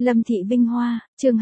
Lâm Thị Vinh Hoa, chương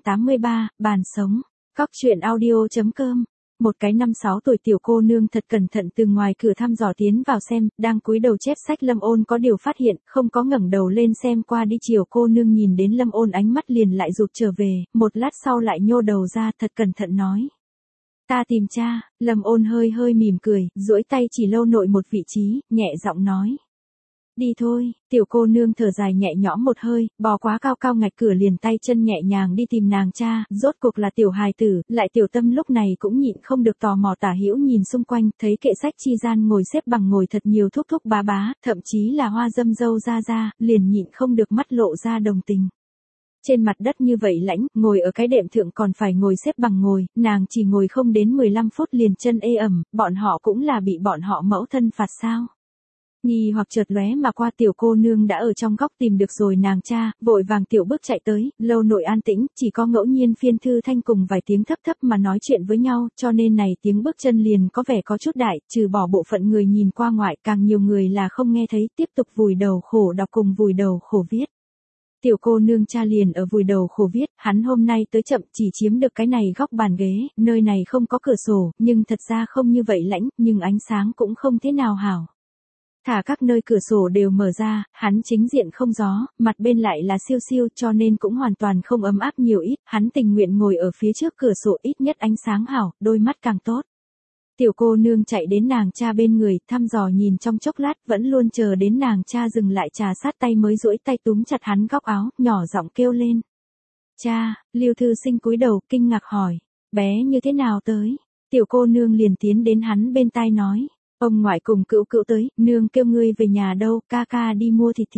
283, bàn sống. Cóc truyện audio.com. Một cái 5-6 tuổi tiểu cô nương thật cẩn thận từ ngoài cửa thăm dò tiến vào xem, đang cúi đầu chép sách. Lâm Ôn có điều phát hiện, không có ngẩng đầu lên xem qua đi. Chiều cô nương nhìn đến Lâm Ôn ánh mắt liền lại rụt trở về, một lát sau lại nhô đầu ra thật cẩn thận nói. Ta tìm cha. Lâm Ôn hơi hơi mỉm cười, duỗi tay chỉ Lâu Nội một vị trí, nhẹ giọng nói. Đi thôi. Tiểu cô nương thở dài nhẹ nhõm một hơi, bò quá cao cao ngạch cửa liền tay chân nhẹ nhàng đi tìm nàng cha. Rốt cuộc là tiểu hài tử, lại tiểu tâm lúc này cũng nhịn không được tò mò tả hữu nhìn xung quanh, thấy kệ sách chi gian ngồi xếp bằng ngồi thật nhiều thúc thúc bá bá, thậm chí là Hoa Dâm dâu ra, liền nhịn không được mắt lộ ra đồng tình. Trên mặt đất như vậy lãnh, ngồi ở cái đệm thượng còn phải ngồi xếp bằng ngồi, nàng chỉ ngồi không đến 15 phút liền chân ê ẩm, bọn họ cũng là bị bọn họ mẫu thân phạt sao. Nghi hoặc chợt lóe mà qua, tiểu cô nương đã ở trong góc tìm được rồi nàng cha, vội vàng tiểu bước chạy tới. Lâu Nội an tĩnh, chỉ có ngẫu nhiên Phiên Thư Thanh cùng vài tiếng thấp thấp mà nói chuyện với nhau, cho nên này tiếng bước chân liền có vẻ có chút đại, trừ bỏ bộ phận người nhìn qua ngoại, càng nhiều người là không nghe thấy, tiếp tục vùi đầu khổ đọc cùng vùi đầu khổ viết. Tiểu cô nương cha liền ở vùi đầu khổ viết, hắn hôm nay tới chậm chỉ chiếm được cái này góc bàn ghế, nơi này không có cửa sổ, nhưng thật ra không như vậy lãnh, nhưng ánh sáng cũng không thế nào hảo. Thả các nơi cửa sổ đều mở ra, hắn chính diện không gió, mặt bên lại là siêu siêu cho nên cũng hoàn toàn không ấm áp nhiều ít, hắn tình nguyện ngồi ở phía trước cửa sổ ít nhất ánh sáng hảo, đôi mắt càng tốt. Tiểu cô nương chạy đến nàng cha bên người, thăm dò nhìn trong chốc lát, vẫn luôn chờ đến nàng cha dừng lại trà sát tay mới duỗi tay túm chặt hắn góc áo, nhỏ giọng kêu lên. Cha. Lưu Thư Sinh cúi đầu, kinh ngạc hỏi, bé như thế nào tới? Tiểu cô nương liền tiến đến hắn bên tai nói. Ông ngoại cùng cữu cữu tới, nương kêu ngươi về nhà đâu, ca ca đi mua thịt.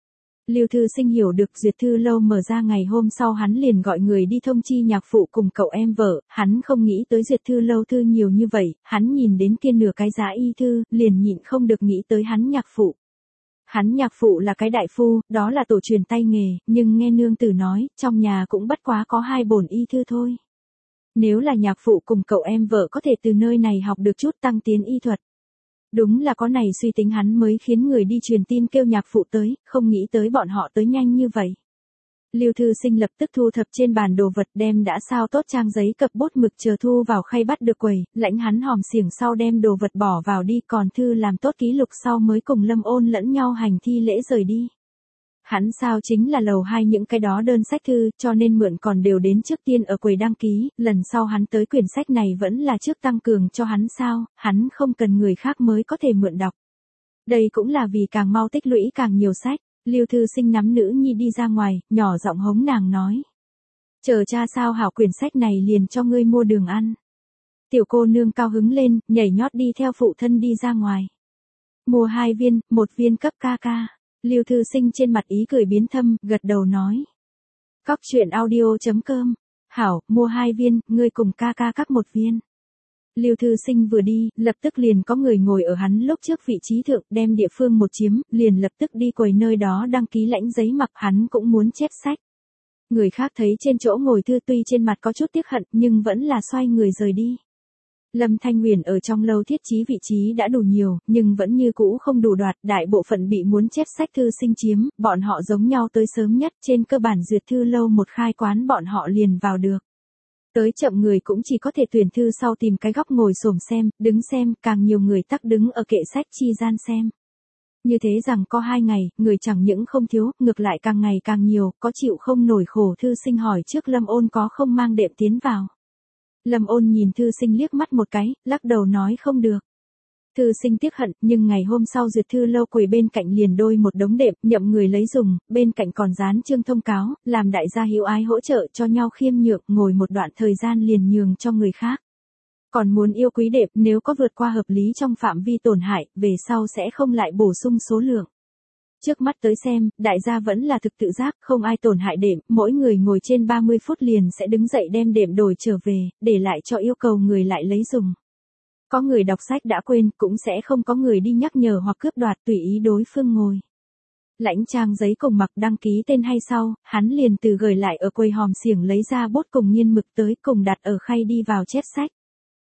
Lưu Thư Sinh hiểu được duyệt thư lâu mở ra ngày hôm sau hắn liền gọi người đi thông chi nhạc phụ cùng cậu em vợ, hắn không nghĩ tới duyệt thư lâu thư nhiều như vậy, hắn nhìn đến kia nửa cái giá y thư, liền nhịn không được nghĩ tới hắn nhạc phụ. Hắn nhạc phụ là cái đại phu, đó là tổ truyền tay nghề, nhưng nghe nương tử nói, trong nhà cũng bất quá có 2 bổn y thư thôi. Nếu là nhạc phụ cùng cậu em vợ có thể từ nơi này học được chút tăng tiến y thuật. Đúng là có này suy tính hắn mới khiến người đi truyền tin kêu nhạc phụ tới, không nghĩ tới bọn họ tới nhanh như vậy. Lưu Thư Sinh lập tức thu thập trên bàn đồ vật đem đã sao tốt trang giấy cập bút mực chờ thu vào khay bắt được quầy, lãnh hắn hòm xiểng sau đem đồ vật bỏ vào đi còn thư làm tốt ký lục sau mới cùng Lâm Ôn lẫn nhau hành thi lễ rời đi. Hắn sao chính là lầu 2 những cái đó đơn sách thư, cho nên mượn còn đều đến trước tiên ở quầy đăng ký, lần sau hắn tới quyển sách này vẫn là trước tăng cường cho hắn sao, hắn không cần người khác mới có thể mượn đọc. Đây cũng là vì càng mau tích lũy càng nhiều sách. Lưu Thư Sinh nắm nữ nhi đi ra ngoài, nhỏ giọng hống nàng nói. Chờ cha sao hảo quyển sách này liền cho ngươi mua đường ăn. Tiểu cô nương cao hứng lên, nhảy nhót đi theo phụ thân đi ra ngoài. Mua 2 viên, 1 viên cấp ca ca. Lưu Thư Sinh trên mặt ý cười biến thâm, gật đầu nói. Cóc truyện audio.com. Hảo, mua 2 viên, ngươi cùng ca ca cắt 1 viên. Lưu Thư Sinh vừa đi, lập tức liền có người ngồi ở hắn lúc trước vị trí thượng, đem địa phương một chiếm, liền lập tức đi quầy nơi đó đăng ký lãnh giấy mặc, hắn cũng muốn chép sách. Người khác thấy trên chỗ ngồi thư tuy trên mặt có chút tiếc hận, nhưng vẫn là xoay người rời đi. Lâm Thanh Huyền ở trong lâu thiết trí vị trí đã đủ nhiều, nhưng vẫn như cũ không đủ đoạt, đại bộ phận bị muốn chép sách thư sinh chiếm, bọn họ giống nhau tới sớm nhất, trên cơ bản duyệt thư lâu một khai quán bọn họ liền vào được. Tới chậm người cũng chỉ có thể tuyển thư sau tìm cái góc ngồi xổm xem, đứng xem, càng nhiều người tắc đứng ở kệ sách chi gian xem. Như thế rằng có 2 ngày, người chẳng những không thiếu, ngược lại càng ngày càng nhiều, có chịu không nổi khổ thư sinh hỏi trước Lâm Ôn có không mang đệm tiến vào. Lâm Ôn nhìn thư sinh liếc mắt một cái, lắc đầu nói không được. Thư sinh tiếc hận, nhưng ngày hôm sau duyệt thư lâu quầy bên cạnh liền đôi một đống đệm, nhậm người lấy dùng, bên cạnh còn dán chương thông cáo, làm đại gia hữu ái hỗ trợ cho nhau khiêm nhượng, ngồi một đoạn thời gian liền nhường cho người khác. Còn muốn yêu quý đệm, nếu có vượt qua hợp lý trong phạm vi tổn hại, về sau sẽ không lại bổ sung số lượng. Trước mắt tới xem, đại gia vẫn là thực tự giác, không ai tổn hại đệm, mỗi người ngồi trên 30 phút liền sẽ đứng dậy đem đệm đổi trở về, để lại cho yêu cầu người lại lấy dùng. Có người đọc sách đã quên, cũng sẽ không có người đi nhắc nhở hoặc cướp đoạt tùy ý đối phương ngồi. Lãnh trang giấy cùng mặc đăng ký tên hay sau, hắn liền từ gửi lại ở quầy hòm xiểng lấy ra bút cùng nghiên mực tới cùng đặt ở khay đi vào chép sách.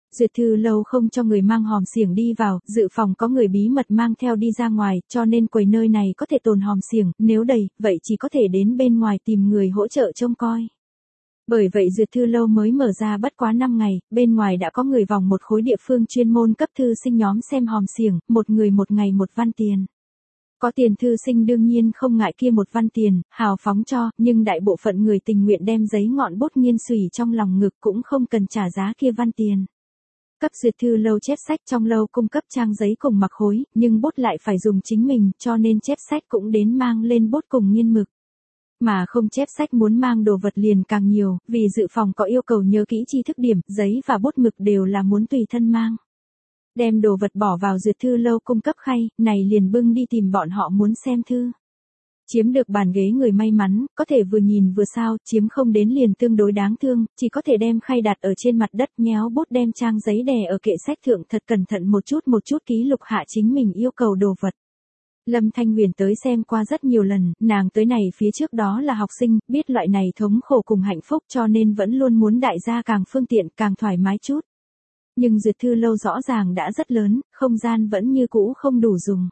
Duyệt thư lâu không cho người mang hòm xiềng đi vào, dự phòng có người bí mật mang theo đi ra ngoài, cho nên quầy nơi này có thể tồn hòm xiềng, nếu đầy, vậy chỉ có thể đến bên ngoài tìm người hỗ trợ trông coi. Bởi vậy Duyệt thư lâu mới mở ra bất quá 5 ngày, bên ngoài đã có người vòng một khối địa phương chuyên môn cấp thư sinh nhóm xem hòm xiềng, một người một ngày 1 văn tiền. Có tiền thư sinh đương nhiên không ngại kia 1 văn tiền, hào phóng cho, nhưng đại bộ phận người tình nguyện đem giấy ngọn bút nghiên xùy trong lòng ngực cũng không cần trả giá kia văn tiền. Cấp Duyệt thư lâu chép sách trong lâu cung cấp trang giấy cùng mặc khối, nhưng bút lại phải dùng chính mình, cho nên chép sách cũng đến mang lên bút cùng nghiên mực. Mà không chép sách muốn mang đồ vật liền càng nhiều, vì dự phòng có yêu cầu nhớ kỹ tri thức điểm, giấy và bút mực đều là muốn tùy thân mang. Đem đồ vật bỏ vào Duyệt thư lâu cung cấp khay, này liền bưng đi tìm bọn họ muốn xem thư. Chiếm được bàn ghế người may mắn, có thể vừa nhìn vừa sao, chiếm không đến liền tương đối đáng thương, chỉ có thể đem khay đặt ở trên mặt đất, nhéo bút đem trang giấy đè ở kệ sách thượng thật cẩn thận một chút ký lục hạ chính mình yêu cầu đồ vật. Lâm Thanh Huyền tới xem qua rất nhiều lần, nàng tới này phía trước đó là học sinh, biết loại này thống khổ cùng hạnh phúc cho nên vẫn luôn muốn đại gia càng phương tiện, càng thoải mái chút. Nhưng Duyệt thư lâu rõ ràng đã rất lớn, không gian vẫn như cũ không đủ dùng.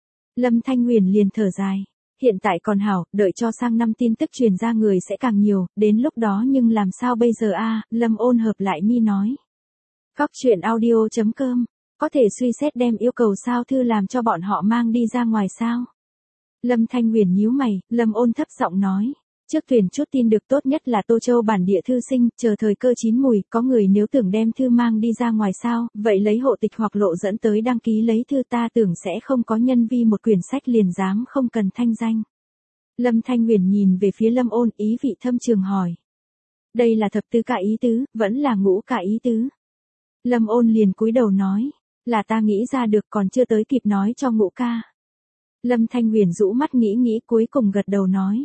Lâm Thanh Huyền liền thở dài. Hiện tại còn hảo, đợi cho sang năm tin tức truyền ra người sẽ càng nhiều, đến lúc đó nhưng làm sao bây giờ a? Lâm Ôn hợp lại mi nói. Cóc truyện audio.com, có thể suy xét đem yêu cầu sao thư làm cho bọn họ mang đi ra ngoài sao? Lâm Thanh Huyền nhíu mày, Lâm Ôn thấp giọng nói. Trước tuyển chút tin được tốt nhất là Tô Châu bản địa thư sinh, chờ thời cơ chín mùi, có người nếu tưởng đem thư mang đi ra ngoài sao, vậy lấy hộ tịch hoặc lộ dẫn tới đăng ký lấy thư, ta tưởng sẽ không có nhân vi một quyển sách liền dám không cần thanh danh. Lâm Thanh Huyền nhìn về phía Lâm Ôn, ý vị thâm trường hỏi. Đây là thập tứ ca ý tứ, vẫn là ngũ ca ý tứ. Lâm Ôn liền cúi đầu nói, là ta nghĩ ra được còn chưa tới kịp nói cho ngũ ca. Lâm Thanh Huyền rũ mắt nghĩ cuối cùng gật đầu nói.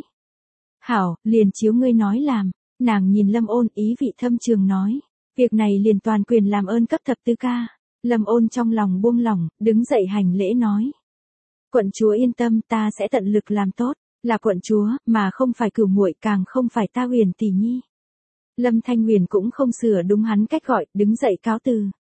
Hảo, liền chiếu ngươi nói làm, nàng nhìn Lâm Ôn ý vị thâm trường nói, việc này liền toàn quyền làm ơn cấp thập tứ ca. Lâm Ôn trong lòng buông lỏng, đứng dậy hành lễ nói. Quận chúa yên tâm, ta sẽ tận lực làm tốt, là quận chúa, mà không phải cửu muội, càng không phải ta Huyền tỷ nhi. Lâm Thanh Huyền cũng không sửa đúng hắn cách gọi, đứng dậy cáo từ.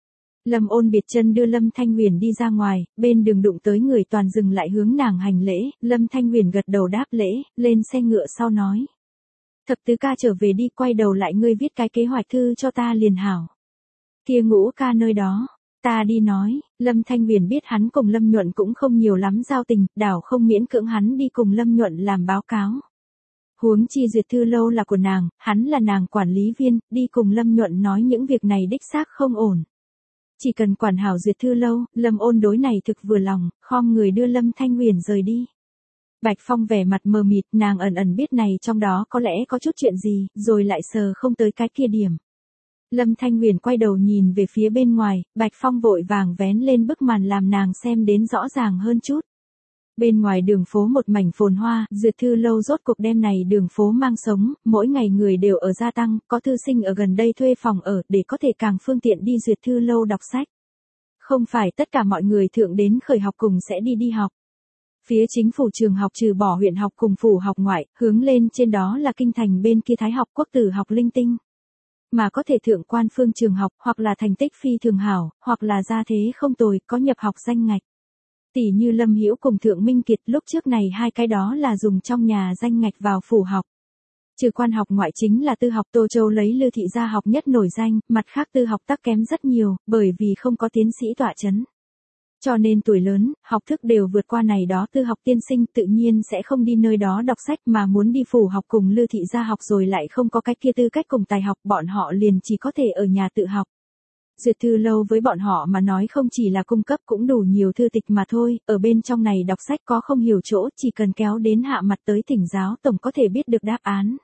Lâm Ôn biệt chân đưa Lâm Thanh Huyền đi ra ngoài, bên đường đụng tới người toàn dừng lại hướng nàng hành lễ, Lâm Thanh Huyền gật đầu đáp lễ, lên xe ngựa sau nói. Thập tứ ca trở về đi, quay đầu lại ngươi viết cái kế hoạch thư cho ta liền hảo. Kia ngũ ca nơi đó, ta đi nói, Lâm Thanh Huyền biết hắn cùng Lâm Nhuận cũng không nhiều lắm giao tình, đảo không miễn cưỡng hắn đi cùng Lâm Nhuận làm báo cáo. Huống chi Duyệt thư lâu là của nàng, hắn là nàng quản lý viên, đi cùng Lâm Nhuận nói những việc này đích xác không ổn. Chỉ cần quản hảo Duyệt thư lâu, Lâm Ôn đối này thực vừa lòng, khom người đưa Lâm Thanh Huyền rời đi. Bạch Phong vẻ mặt mờ mịt, nàng ẩn biết này trong đó có lẽ có chút chuyện gì, rồi lại sờ không tới cái kia điểm. Lâm Thanh Huyền quay đầu nhìn về phía bên ngoài, Bạch Phong vội vàng vén lên bức màn làm nàng xem đến rõ ràng hơn chút. Bên ngoài đường phố một mảnh phồn hoa, Duyệt thư lâu rốt cuộc đêm này đường phố mang sống, mỗi ngày người đều ở gia tăng, có thư sinh ở gần đây thuê phòng ở để có thể càng phương tiện đi Duyệt thư lâu đọc sách. Không phải tất cả mọi người thượng đến khởi học cùng sẽ đi học. Phía chính phủ trường học trừ bỏ huyện học cùng phủ học ngoại, hướng lên trên đó là kinh thành bên kia Thái học, Quốc tử học linh tinh. Mà có thể thượng quan phương trường học, hoặc là thành tích phi thường hảo, hoặc là gia thế không tồi, có nhập học danh ngạch. Tỷ như Lâm Hữu cùng Thượng Minh Kiệt, lúc trước này hai cái đó là dùng trong nhà danh ngạch vào phủ học. Trừ quan học ngoại chính là tư học, Tô Châu lấy Lư thị gia học nhất nổi danh, mặt khác tư học tắc kém rất nhiều, bởi vì không có tiến sĩ tọa chấn. Cho nên tuổi lớn, học thức đều vượt qua này đó tư học tiên sinh, tự nhiên sẽ không đi nơi đó đọc sách mà muốn đi phủ học cùng Lư thị gia học, rồi lại không có cách kia tư cách cùng tài học, bọn họ liền chỉ có thể ở nhà tự học. Duyệt thư lâu với bọn họ mà nói không chỉ là cung cấp cũng đủ nhiều thư tịch mà thôi, ở bên trong này đọc sách có không hiểu chỗ, chỉ cần kéo đến hạ mặt tới thỉnh giáo tổng có thể biết được đáp án.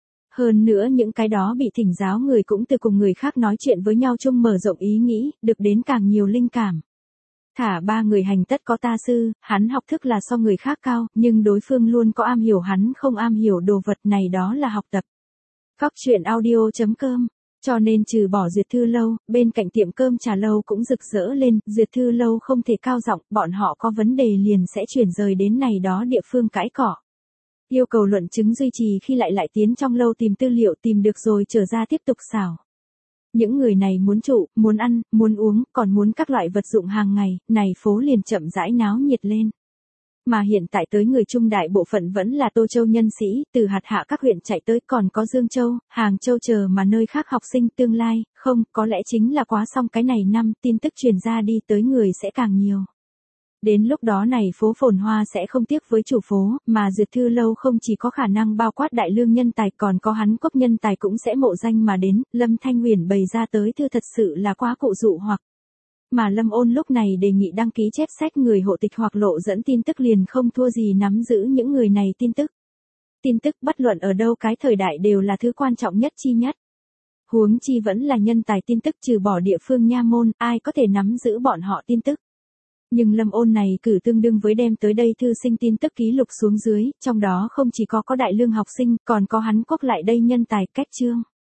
Hơn nữa những cái đó bị thỉnh giáo người cũng từ cùng người khác nói chuyện với nhau chung mở rộng ý nghĩ, được đến càng nhiều linh cảm. Thả ba người hành tất có ta sư, hắn học thức là so người khác cao, nhưng đối phương luôn có am hiểu hắn không am hiểu đồ vật, này đó là học tập. Cóc truyện audio.com. Cho nên trừ bỏ Duyệt thư lâu, bên cạnh tiệm cơm trà lâu cũng rực rỡ lên, Duyệt thư lâu không thể cao giọng, bọn họ có vấn đề liền sẽ chuyển rời đến này đó địa phương cãi cỏ. Yêu cầu luận chứng duy trì khi lại tiến trong lâu tìm tư liệu, tìm được rồi trở ra tiếp tục xảo. Những người này muốn trụ, muốn ăn, muốn uống, còn muốn các loại vật dụng hàng ngày, này phố liền chậm rãi náo nhiệt lên. Mà hiện tại tới người Trung đại bộ phận vẫn là Tô Châu nhân sĩ, từ hạt hạ các huyện chạy tới còn có Dương Châu, Hàng Châu chờ mà nơi khác học sinh tương lai, không, có lẽ chính là quá xong cái này năm, tin tức truyền ra đi tới người sẽ càng nhiều. Đến lúc đó này phố phồn hoa sẽ không tiếc với chủ phố, mà Duyệt Thư Lâu không chỉ có khả năng bao quát đại lương nhân tài còn có hắn quốc nhân tài cũng sẽ mộ danh mà đến, Lâm Thanh Huyền bày ra tới thư thật sự là quá cụ dụ hoặc. Mà Lâm Ôn lúc này đề nghị đăng ký chép sách người hộ tịch hoặc lộ dẫn tin tức liền không thua gì nắm giữ những người này tin tức. Tin tức bất luận ở đâu cái thời đại đều là thứ quan trọng nhất chi nhất. Huống chi vẫn là nhân tài tin tức trừ bỏ địa phương nha môn, ai có thể nắm giữ bọn họ tin tức. Nhưng Lâm Ôn này cử tương đương với đem tới đây thư sinh tin tức ký lục xuống dưới, trong đó không chỉ có đại lương học sinh, còn có hắn quốc lại đây nhân tài cách chương.